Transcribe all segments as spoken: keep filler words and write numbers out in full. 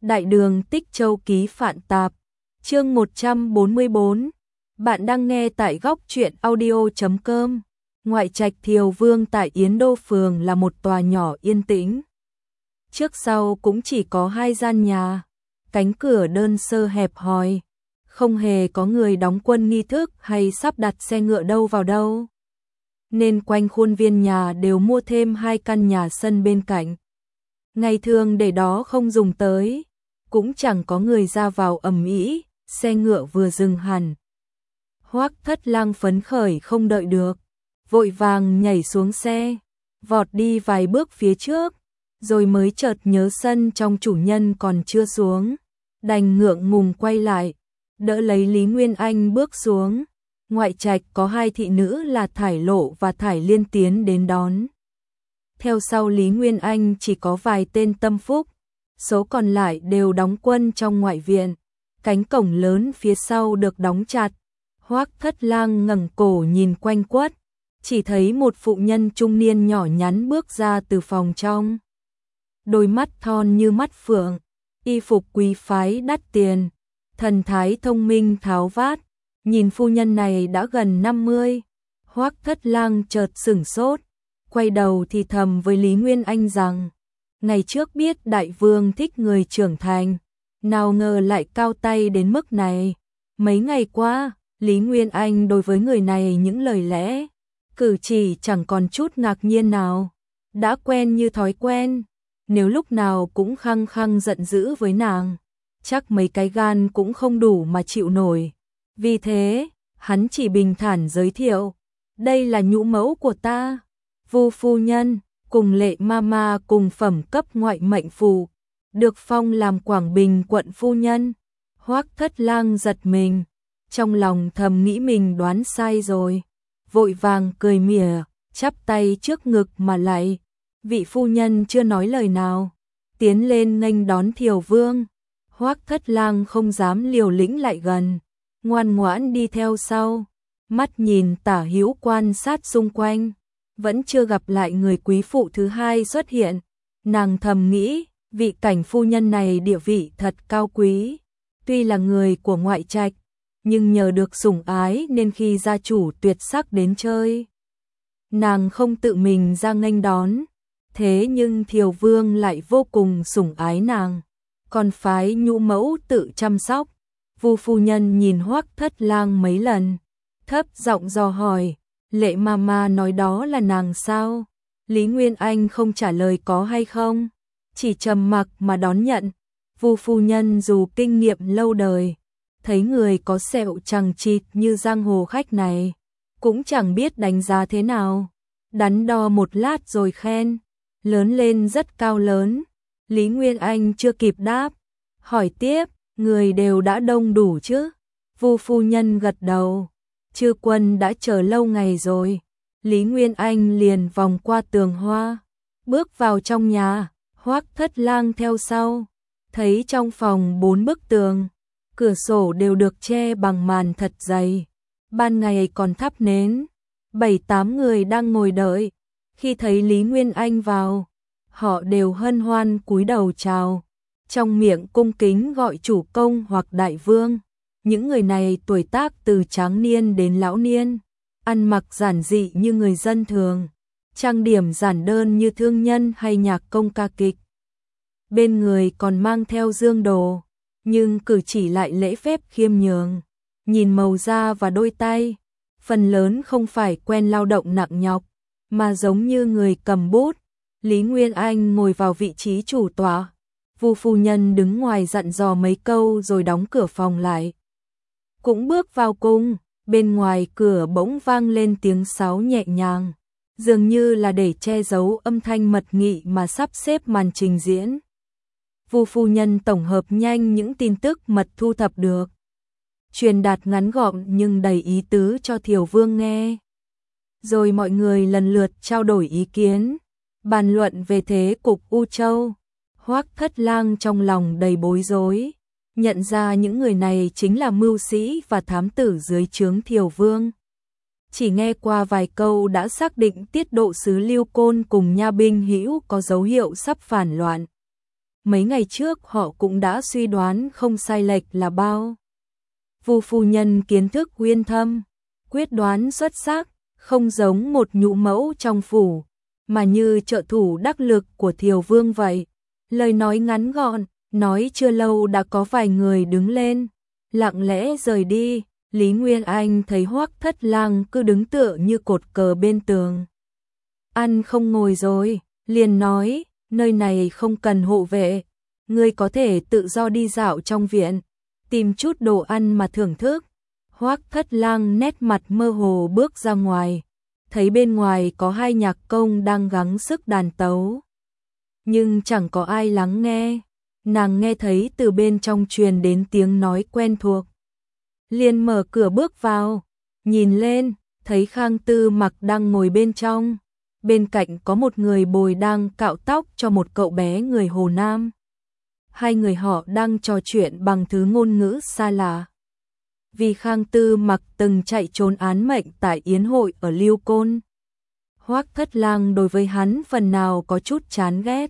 Đại đường Tích Châu ký Phạn Tạp, chương một trăm bốn mươi bốn. Bạn đang nghe tại góc truyện audio chấm com. Ngoại trạch Thiều Vương tại Yến Đô Phường là một tòa nhỏ yên tĩnh. Trước sau cũng chỉ có hai gian nhà, cánh cửa đơn sơ hẹp hòi, không hề có người đóng quân nghi thức hay sắp đặt xe ngựa đâu vào đâu. Nên quanh khuôn viên nhà đều mua thêm hai căn nhà sân bên cạnh. Ngày thường để đó không dùng tới, cũng chẳng có người ra vào ầm ĩ, xe ngựa vừa dừng hẳn. Hoắc Thất Lang phấn khởi không đợi được, vội vàng nhảy xuống xe, vọt đi vài bước phía trước, rồi mới chợt nhớ sân trong chủ nhân còn chưa xuống, đành ngượng ngùng quay lại, đỡ lấy Lý Nguyên Anh bước xuống. Ngoại trạch có hai thị nữ là Thải Lộ và Thải Liên tiến đến đón. Theo sau Lý Nguyên Anh chỉ có vài tên tâm phúc, số còn lại đều đóng quân trong ngoại viện. Cánh cổng lớn phía sau được đóng chặt. Hoắc Thất Lang ngẩng cổ nhìn quanh quất, chỉ thấy một phụ nhân trung niên nhỏ nhắn bước ra từ phòng trong. Đôi mắt thon như mắt phượng, y phục quý phái đắt tiền, thần thái thông minh tháo vát. Nhìn phu nhân này đã gần năm mươi, Hoắc Thất Lang chợt sửng sốt, quay đầu thì thầm với Lý Nguyên Anh rằng, ngày trước biết đại vương thích người trưởng thành, nào ngờ lại cao tay đến mức này. Mấy ngày qua, Lý Nguyên Anh đối với người này những lời lẽ, cử chỉ chẳng còn chút ngạc nhiên nào, đã quen như thói quen. Nếu lúc nào cũng khăng khăng giận dữ với nàng, chắc mấy cái gan cũng không đủ mà chịu nổi. Vì thế, hắn chỉ bình thản giới thiệu, đây là nhũ mẫu của ta, Vu phu nhân, cùng Lệ mama cùng phẩm cấp ngoại mệnh phù, được phong làm Quảng Bình quận phu nhân. Hoắc Thất Lang giật mình, trong lòng thầm nghĩ mình đoán sai rồi, vội vàng cười mỉa, chắp tay trước ngực mà lạy. Vị phu nhân chưa nói lời nào, tiến lên nghênh đón Thiều Vương. Hoắc Thất Lang không dám liều lĩnh lại gần, ngoan ngoãn đi theo sau, mắt nhìn tả hữu quan sát xung quanh, vẫn chưa gặp lại người quý phụ thứ hai xuất hiện. Nàng thầm nghĩ, vị cảnh phu nhân này địa vị thật cao quý, tuy là người của ngoại trạch, nhưng nhờ được sủng ái nên khi gia chủ tuyệt sắc đến chơi, nàng không tự mình ra nghênh đón, thế nhưng Thiều Vương lại vô cùng sủng ái nàng, còn phái nhũ mẫu tự chăm sóc. Vu phu nhân nhìn Hoắc Thất Lang mấy lần, thấp giọng dò hỏi, Lệ mama nói đó là nàng sao? Lý Nguyên Anh không trả lời có hay không, chỉ trầm mặc mà đón nhận. Vu phu nhân dù kinh nghiệm lâu đời, thấy người có sẹo chằng chịt như giang hồ khách này, cũng chẳng biết đánh giá thế nào, đắn đo một lát rồi khen, lớn lên rất cao lớn. Lý Nguyên Anh chưa kịp đáp, hỏi tiếp, người đều đã đông đủ chứ? Vu phu nhân gật đầu, chư quân đã chờ lâu ngày rồi. Lý Nguyên Anh liền vòng qua tường hoa, bước vào trong nhà. Hoắc Thất Lang theo sau, thấy trong phòng bốn bức tường, cửa sổ đều được che bằng màn thật dày, ban ngày còn thắp nến. Bảy tám người đang ngồi đợi, khi thấy Lý Nguyên Anh vào, họ đều hân hoan cúi đầu chào, trong miệng cung kính gọi chủ công hoặc đại vương. Những người này tuổi tác từ tráng niên đến lão niên, ăn mặc giản dị như người dân thường, trang điểm giản đơn như thương nhân hay nhạc công ca kịch. Bên người còn mang theo dương đồ, nhưng cử chỉ lại lễ phép khiêm nhường. Nhìn màu da và đôi tay, phần lớn không phải quen lao động nặng nhọc, mà giống như người cầm bút. Lý Nguyên Anh ngồi vào vị trí chủ tọa, Vu phu nhân đứng ngoài dặn dò mấy câu rồi đóng cửa phòng lại. Cũng bước vào cung, bên ngoài cửa bỗng vang lên tiếng sáo nhẹ nhàng, dường như là để che giấu âm thanh mật nghị mà sắp xếp màn trình diễn. Vu phu nhân tổng hợp nhanh những tin tức mật thu thập được, truyền đạt ngắn gọn nhưng đầy ý tứ cho Thiều Vương nghe. Rồi mọi người lần lượt trao đổi ý kiến, bàn luận về thế cục U Châu. Hoắc Thất Lang trong lòng đầy bối rối, nhận ra những người này chính là mưu sĩ và thám tử dưới trướng Thiều Vương. Chỉ nghe qua vài câu đã xác định tiết độ sứ Liêu Côn cùng nha binh hữu có dấu hiệu sắp phản loạn. mấy ngày trước họ cũng đã suy đoán không sai lệch là bao. Vu phu nhân kiến thức uyên thâm, quyết đoán xuất sắc, không giống một nhũ mẫu trong phủ, mà như trợ thủ đắc lực của Thiều Vương vậy. Lời nói ngắn gọn, nói chưa lâu đã có vài người đứng lên, lặng lẽ rời đi. Lý Nguyên Anh thấy Hoắc Thất Lang cứ đứng tựa như cột cờ bên tường. Ăn không ngồi rồi, liền nói, nơi này không cần hộ vệ, ngươi có thể tự do đi dạo trong viện, tìm chút đồ ăn mà thưởng thức. Hoắc Thất Lang nét mặt mơ hồ bước ra ngoài, thấy bên ngoài có hai nhạc công đang gắng sức đàn tấu, nhưng chẳng có ai lắng nghe. Nàng nghe thấy từ bên trong truyền đến tiếng nói quen thuộc, liền mở cửa bước vào, nhìn lên, thấy Khang Tư Mặc đang ngồi bên trong, bên cạnh có một người bồi đang cạo tóc cho một cậu bé người Hồ Nam. Hai người họ đang trò chuyện bằng thứ ngôn ngữ xa lạ. Vì Khang Tư Mặc từng chạy trốn án mệnh tại yến hội ở Liêu Côn, Hoắc Thất Lang đối với hắn phần nào có chút chán ghét.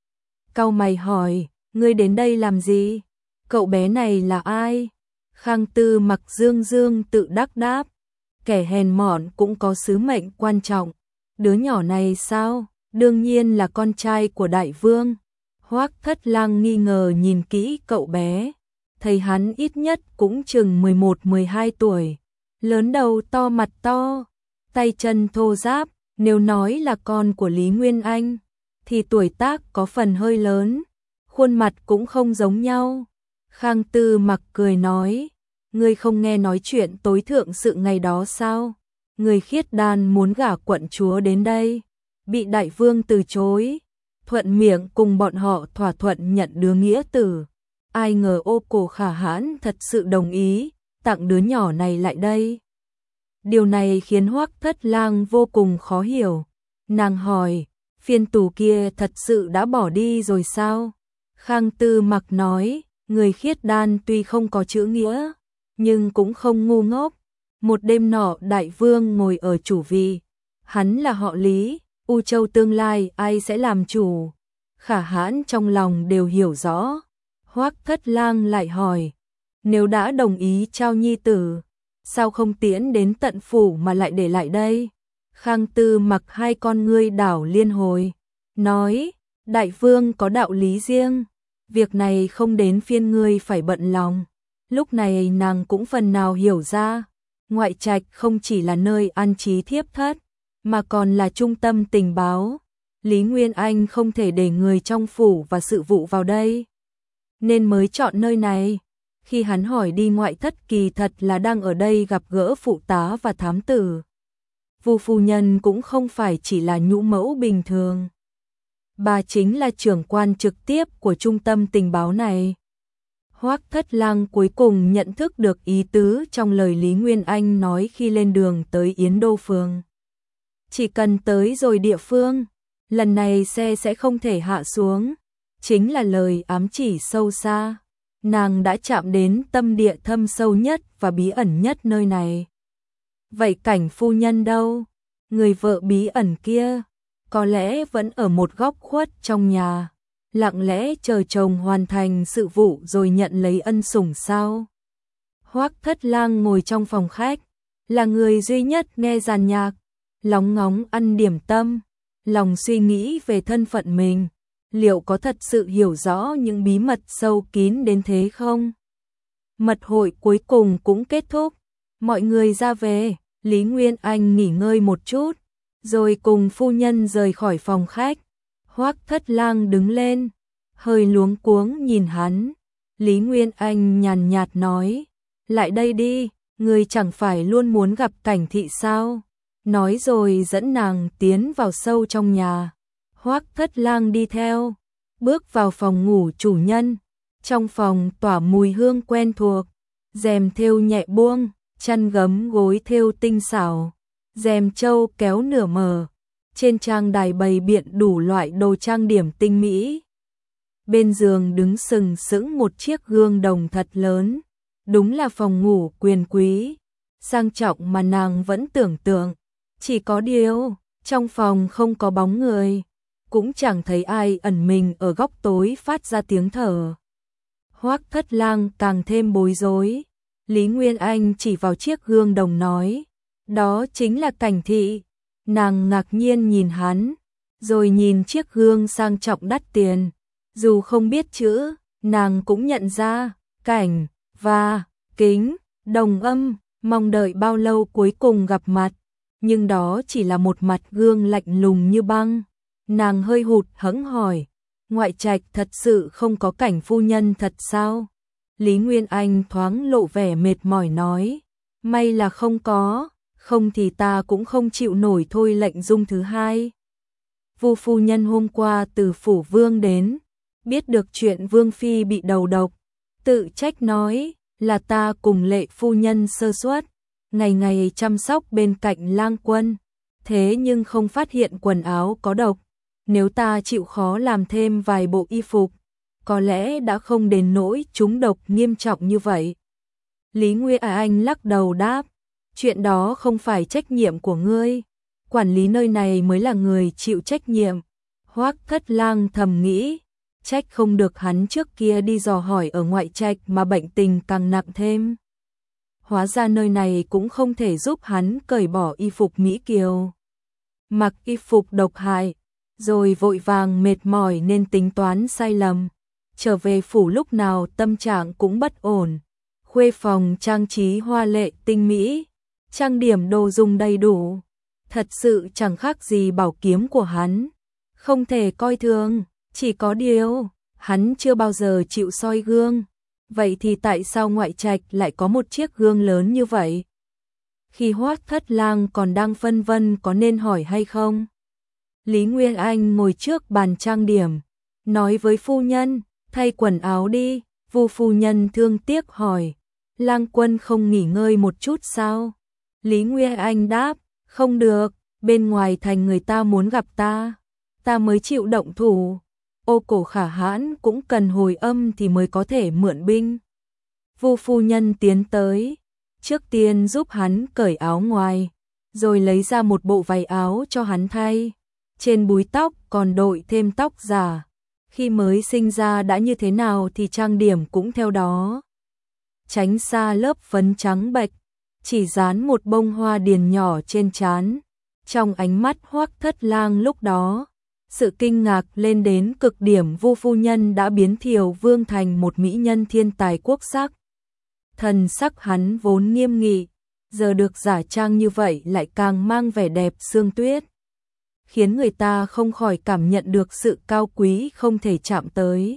Cau mày hỏi, ngươi đến đây làm gì? Cậu bé này là ai? Khang Tư Mặc dương dương tự đắc đáp, kẻ hèn mọn cũng có sứ mệnh quan trọng. Đứa nhỏ này sao? Đương nhiên là con trai của đại vương. Hoắc Thất Lang nghi ngờ nhìn kỹ cậu bé, thấy hắn ít nhất cũng chừng mười một mười hai tuổi, lớn đầu to mặt to, tay chân thô ráp, nếu nói là con của Lý Nguyên Anh thì tuổi tác có phần hơi lớn, khuôn mặt cũng không giống nhau. Khang Tư Mặc cười nói, ngươi không nghe nói chuyện tối thượng sự ngày đó sao? Người Khiết Đan muốn gả quận chúa đến đây, bị đại vương từ chối, thuận miệng cùng bọn họ thỏa thuận nhận đứa nghĩa tử. Ai ngờ Ô Cổ Khả Hãn thật sự đồng ý, tặng đứa nhỏ này lại đây. Điều này khiến Hoắc Thất Lang vô cùng khó hiểu. Nàng hỏi, phiên tù kia thật sự đã bỏ đi rồi sao? Khang Tư Mặc nói, người Khiết Đan tuy không có chữ nghĩa, nhưng cũng không ngu ngốc. Một đêm nọ đại vương ngồi ở chủ vị, hắn là họ Lý, U Châu tương lai ai sẽ làm chủ? Khả Hãn trong lòng đều hiểu rõ. Hoắc Thất Lang lại hỏi, nếu đã đồng ý trao nhi tử, sao không tiễn đến tận phủ mà lại để lại đây? Khang Tư Mặc hai con ngươi đảo liên hồi, nói, đại vương có đạo lý riêng, việc này không đến phiên ngươi phải bận lòng. Lúc này nàng cũng phần nào hiểu ra, ngoại trạch không chỉ là nơi an trí thiếp thất, mà còn là trung tâm tình báo. Lý Nguyên Anh không thể để người trong phủ và sự vụ vào đây, nên mới chọn nơi này. Khi hắn hỏi đi ngoại thất kỳ thật là đang ở đây gặp gỡ phụ tá và thám tử. Vu phu nhân cũng không phải chỉ là nhũ mẫu bình thường, bà chính là trưởng quan trực tiếp của trung tâm tình báo này. Hoắc Thất Lang cuối cùng nhận thức được ý tứ trong lời Lý Nguyên Anh nói khi lên đường tới Yến Đô Phường. Chỉ cần tới rồi địa phương, lần này xe sẽ không thể hạ xuống, chính là lời ám chỉ sâu xa. Nàng đã chạm đến tâm địa thâm sâu nhất và bí ẩn nhất nơi này. Vậy Cảnh phu nhân đâu? Người vợ bí ẩn kia, có lẽ vẫn ở một góc khuất trong nhà, lặng lẽ chờ chồng hoàn thành sự vụ rồi nhận lấy ân sủng sao? Hoắc Thất Lang ngồi trong phòng khách, là người duy nhất nghe dàn nhạc, lóng ngóng ăn điểm tâm, lòng suy nghĩ về thân phận mình, liệu có thật sự hiểu rõ những bí mật sâu kín đến thế không? Mật hội cuối cùng cũng kết thúc, mọi người ra về, Lý Nguyên Anh nghỉ ngơi một chút, rồi cùng phu nhân rời khỏi phòng khách. Hoắc Thất Lang đứng lên, hơi luống cuống nhìn hắn. Lý Nguyên Anh nhàn nhạt nói, lại đây đi, người chẳng phải luôn muốn gặp Cảnh thị sao? Nói rồi dẫn nàng tiến vào sâu trong nhà. Hoắc Thất Lang đi theo, bước vào phòng ngủ chủ nhân. Trong phòng tỏa mùi hương quen thuộc, rèm thêu nhẹ buông, chăn gấm gối thêu tinh xảo, rèm châu kéo nửa mở. Trên trang đài bày biện đủ loại đồ trang điểm tinh mỹ. Bên giường đứng sừng sững một chiếc gương đồng thật lớn, đúng là phòng ngủ quyền quý, sang trọng mà nàng vẫn tưởng tượng. Chỉ có điều, trong phòng không có bóng người, cũng chẳng thấy ai ẩn mình ở góc tối phát ra tiếng thở. Hoắc Thất Lang càng thêm bối rối. Lý Nguyên Anh chỉ vào chiếc gương đồng nói, đó chính là Cảnh Thị. Nàng ngạc nhiên nhìn hắn, rồi nhìn chiếc gương sang trọng đắt tiền. Dù không biết chữ, nàng cũng nhận ra, cảnh, và, kính, đồng âm, mong đợi bao lâu cuối cùng gặp mặt. Nhưng đó chỉ là một mặt gương lạnh lùng như băng. Nàng hơi hụt hẫng hỏi, ngoại trạch thật sự không có Cảnh phu nhân thật sao? Lý Nguyên Anh thoáng lộ vẻ mệt mỏi nói, may là không có, không thì ta cũng không chịu nổi thôi lệnh dung thứ hai. Vu phu nhân hôm qua từ phủ vương đến, biết được chuyện vương phi bị đầu độc, tự trách nói là ta cùng Lệ phu nhân sơ suất, ngày ngày chăm sóc bên cạnh Lang Quân, thế nhưng không phát hiện quần áo có độc. Nếu ta chịu khó làm thêm vài bộ y phục, có lẽ đã không đến nỗi trúng độc nghiêm trọng như vậy. Lý Nguyên Anh lắc đầu đáp, chuyện đó không phải trách nhiệm của ngươi, quản lý nơi này mới là người chịu trách nhiệm. Hoắc Thất Lang thầm nghĩ, trách không được hắn trước kia đi dò hỏi ở ngoại trạch mà bệnh tình càng nặng thêm. Hóa ra nơi này cũng không thể giúp hắn cởi bỏ y phục mỹ kiều. Mặc y phục độc hại, rồi vội vàng mệt mỏi nên tính toán sai lầm. Trở về phủ lúc nào tâm trạng cũng bất ổn. Khuê phòng trang trí hoa lệ tinh mỹ, trang điểm đồ dùng đầy đủ. Thật sự chẳng khác gì bảo kiếm của hắn. Không thể coi thường, chỉ có điều, hắn chưa bao giờ chịu soi gương. Vậy thì tại sao ngoại trạch lại có một chiếc gương lớn như vậy? Khi Hoắc Thất Lang còn đang phân vân có nên hỏi hay không, Lý Nguyên Anh ngồi trước bàn trang điểm, nói với phu nhân, thay quần áo đi. Vu phu nhân thương tiếc hỏi, Lang Quân không nghỉ ngơi một chút sao? Lý Nguyên Anh đáp, không được, bên ngoài thành người ta muốn gặp ta, ta mới chịu động thủ. Ô Cổ Khả Hãn cũng cần hồi âm thì mới có thể mượn binh. Vu phu nhân tiến tới, trước tiên giúp hắn cởi áo ngoài, rồi lấy ra một bộ váy áo cho hắn thay. Trên búi tóc còn đội thêm tóc giả. Khi mới sinh ra đã như thế nào thì trang điểm cũng theo đó. Tránh xa lớp phấn trắng bệch, chỉ dán một bông hoa điền nhỏ trên trán. Trong ánh mắt Hoắc Thất Lang lúc đó, sự kinh ngạc lên đến cực điểm. Vu phu nhân đã biến Thiều Vương thành một mỹ nhân thiên tài quốc sắc. Thần sắc hắn vốn nghiêm nghị, giờ được giả trang như vậy lại càng mang vẻ đẹp sương tuyết, khiến người ta không khỏi cảm nhận được sự cao quý không thể chạm tới.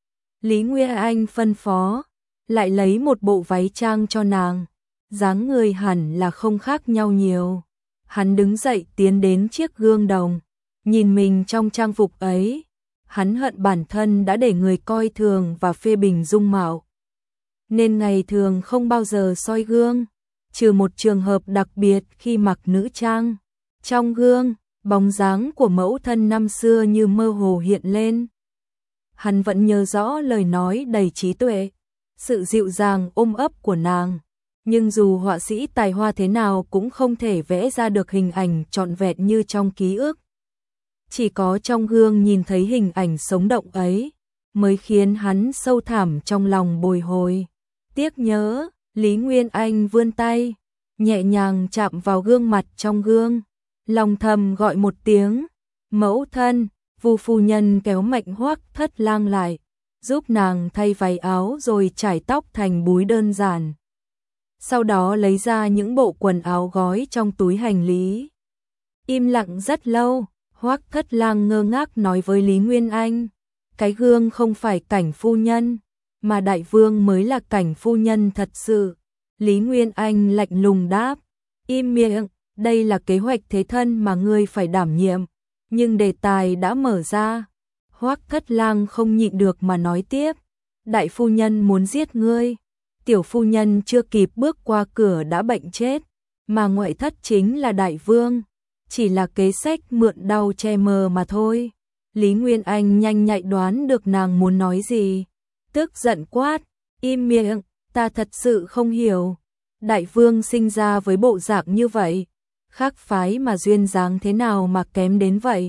Lý Nguyên Anh phân phó, lại lấy một bộ váy trang cho nàng, dáng người hẳn là không khác nhau nhiều. Hắn đứng dậy tiến đến chiếc gương đồng, nhìn mình trong trang phục ấy, hắn hận bản thân đã để người coi thường và phê bình dung mạo, nên ngày thường không bao giờ soi gương, trừ một trường hợp đặc biệt khi mặc nữ trang. Trong gương, bóng dáng của mẫu thân năm xưa như mơ hồ hiện lên. Hắn vẫn nhớ rõ lời nói đầy trí tuệ, sự dịu dàng ôm ấp của nàng, nhưng dù họa sĩ tài hoa thế nào cũng không thể vẽ ra được hình ảnh trọn vẹn như trong ký ức. Chỉ có trong gương nhìn thấy hình ảnh sống động ấy, mới khiến hắn sâu thẳm trong lòng bồi hồi. Tiếc nhớ, Lý Nguyên Anh vươn tay, nhẹ nhàng chạm vào gương mặt trong gương, lòng thầm gọi một tiếng, mẫu thân. Vu phu nhân kéo mạnh Hoắc Thất Lang lại, giúp nàng thay váy áo rồi trải tóc thành búi đơn giản. Sau đó lấy ra những bộ quần áo gói trong túi hành lý. Im lặng rất lâu, Hoắc Thất Lang ngơ ngác nói với Lý Nguyên Anh, cái gương không phải Cảnh phu nhân, mà đại vương mới là Cảnh phu nhân thật sự. Lý Nguyên Anh lạnh lùng đáp, im miệng, đây là kế hoạch thế thân mà ngươi phải đảm nhiệm. Nhưng đề tài đã mở ra, Hoắc Thất Lang không nhịn được mà nói tiếp, đại phu nhân muốn giết ngươi, tiểu phu nhân chưa kịp bước qua cửa đã bệnh chết, mà ngoại thất chính là đại vương, chỉ là kế sách mượn đau che mờ mà thôi. Lý Nguyên Anh nhanh nhạy đoán được nàng muốn nói gì, tức giận quát, im miệng, ta thật sự không hiểu, đại vương sinh ra với bộ dạng như vậy, khác phái mà duyên dáng thế nào mà kém đến vậy,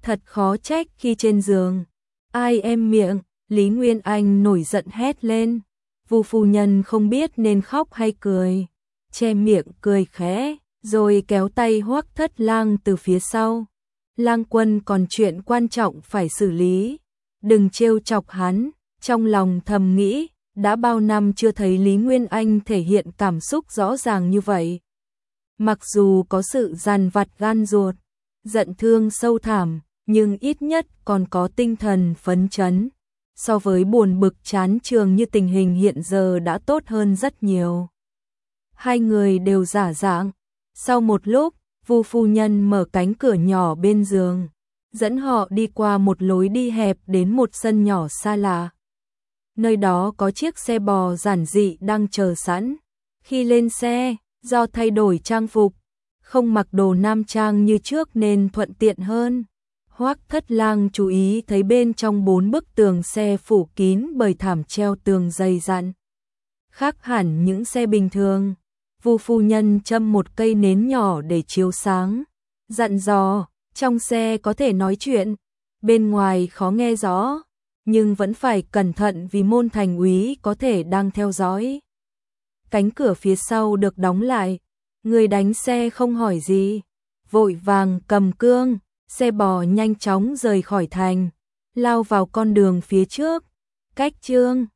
Thật khó trách khi trên giường. Ai em miệng, Lý Nguyên Anh nổi giận hét lên. Vu phu nhân không biết nên khóc hay cười, che miệng cười khẽ, rồi kéo tay Hoắc Thất Lang từ phía sau. Lang Quân còn chuyện quan trọng phải xử lý, đừng trêu chọc hắn. Trong lòng thầm nghĩ, đã bao năm chưa thấy Lý Nguyên Anh thể hiện cảm xúc rõ ràng như vậy. Mặc dù có sự dằn vặt gan ruột, giận thương sâu thẳm, nhưng ít nhất còn có tinh thần phấn chấn. So với buồn bực chán trường như tình hình hiện giờ đã tốt hơn rất nhiều. Hai người đều giả dạng. Sau một lúc, Vu phu nhân mở cánh cửa nhỏ bên giường, dẫn họ đi qua một lối đi hẹp đến một sân nhỏ xa lạ. Nơi đó có chiếc xe bò giản dị đang chờ sẵn. Khi lên xe, do thay đổi trang phục, không mặc đồ nam trang như trước nên thuận tiện hơn. Hoắc Thất Lang chú ý thấy bên trong bốn bức tường xe phủ kín bởi thảm treo tường dày dặn, khác hẳn những xe bình thường. Vu phu nhân châm một cây nến nhỏ để chiếu sáng, dặn dò, trong xe có thể nói chuyện, bên ngoài khó nghe rõ, nhưng vẫn phải cẩn thận vì môn thành úy có thể đang theo dõi. Cánh cửa phía sau được đóng lại, người đánh xe không hỏi gì, vội vàng cầm cương, xe bò nhanh chóng rời khỏi thành, lao vào con đường phía trước. Cách Chương